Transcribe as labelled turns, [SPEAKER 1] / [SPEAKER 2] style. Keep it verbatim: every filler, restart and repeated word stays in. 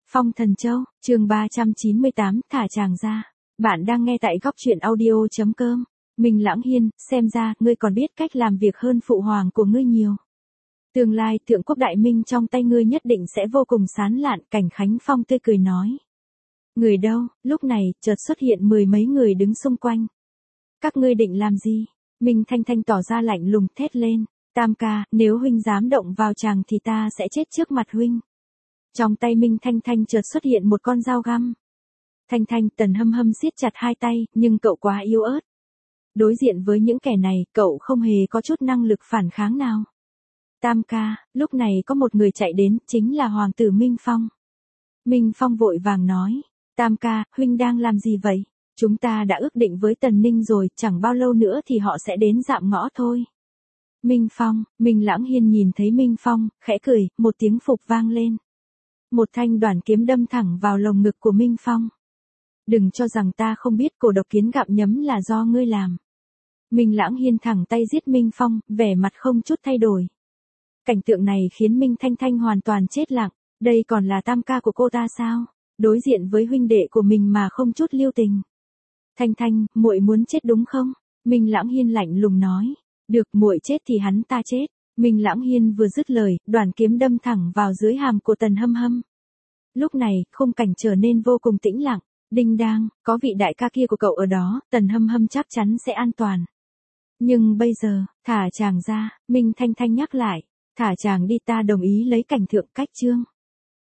[SPEAKER 1] Phong Thần Châu, chương ba trăm chín mươi tám, thả chàng ra. Bạn đang nghe tại góc truyện audio.com. Minh Lãng Hiên, xem ra, ngươi còn biết cách làm việc hơn phụ hoàng của ngươi nhiều. Tương lai, thượng quốc đại minh trong tay ngươi nhất định sẽ vô cùng sán lạn, Cảnh Khánh Phong tươi cười nói. Người đâu, lúc này, chợt xuất hiện mười mấy người đứng xung quanh. Các ngươi định làm gì? Minh Thanh Thanh tỏ ra lạnh lùng thét lên. Tam ca, nếu huynh dám động vào chàng thì ta sẽ chết trước mặt huynh. Trong tay Minh Thanh Thanh chợt xuất hiện một con dao găm. Thanh Thanh, Tần Hâm Hâm siết chặt hai tay, nhưng cậu quá yếu ớt. Đối diện với những kẻ này, cậu không hề có chút năng lực phản kháng nào. Tam ca, lúc này có một người chạy đến, chính là Hoàng tử Minh Phong. Minh Phong vội vàng nói, Tam ca, huynh đang làm gì vậy? Chúng ta đã ước định với Tần Ninh rồi, chẳng bao lâu nữa thì họ sẽ đến dạm ngõ thôi. Minh Phong, Minh Lãng Hiên nhìn thấy Minh Phong, khẽ cười, một tiếng phục vang lên. Một thanh đoản kiếm đâm thẳng vào lồng ngực của Minh Phong. Đừng cho rằng ta không biết cổ độc kiến gặm nhấm là do ngươi làm. Minh Lãng Hiên thẳng tay giết Minh Phong, vẻ mặt không chút thay đổi. Cảnh tượng này khiến Minh Thanh Thanh hoàn toàn chết lặng, đây còn là tam ca của cô ta sao? Đối diện với huynh đệ của mình mà không chút lưu tình. Thanh Thanh, muội muốn chết đúng không? Minh Lãng Hiên lạnh lùng nói. Được, muội chết thì hắn ta chết. Minh Lãng Hiên vừa dứt lời, đoản kiếm đâm thẳng vào dưới hàm của Tần Hâm Hâm. Lúc này, khung cảnh trở nên vô cùng tĩnh lặng. Đinh đang, có vị đại ca kia của cậu ở đó, Tần Hâm Hâm chắc chắn sẽ an toàn. Nhưng bây giờ, thả chàng ra, Minh Thanh Thanh nhắc lại. Thả chàng đi, ta đồng ý lấy cảnh thượng cách chương.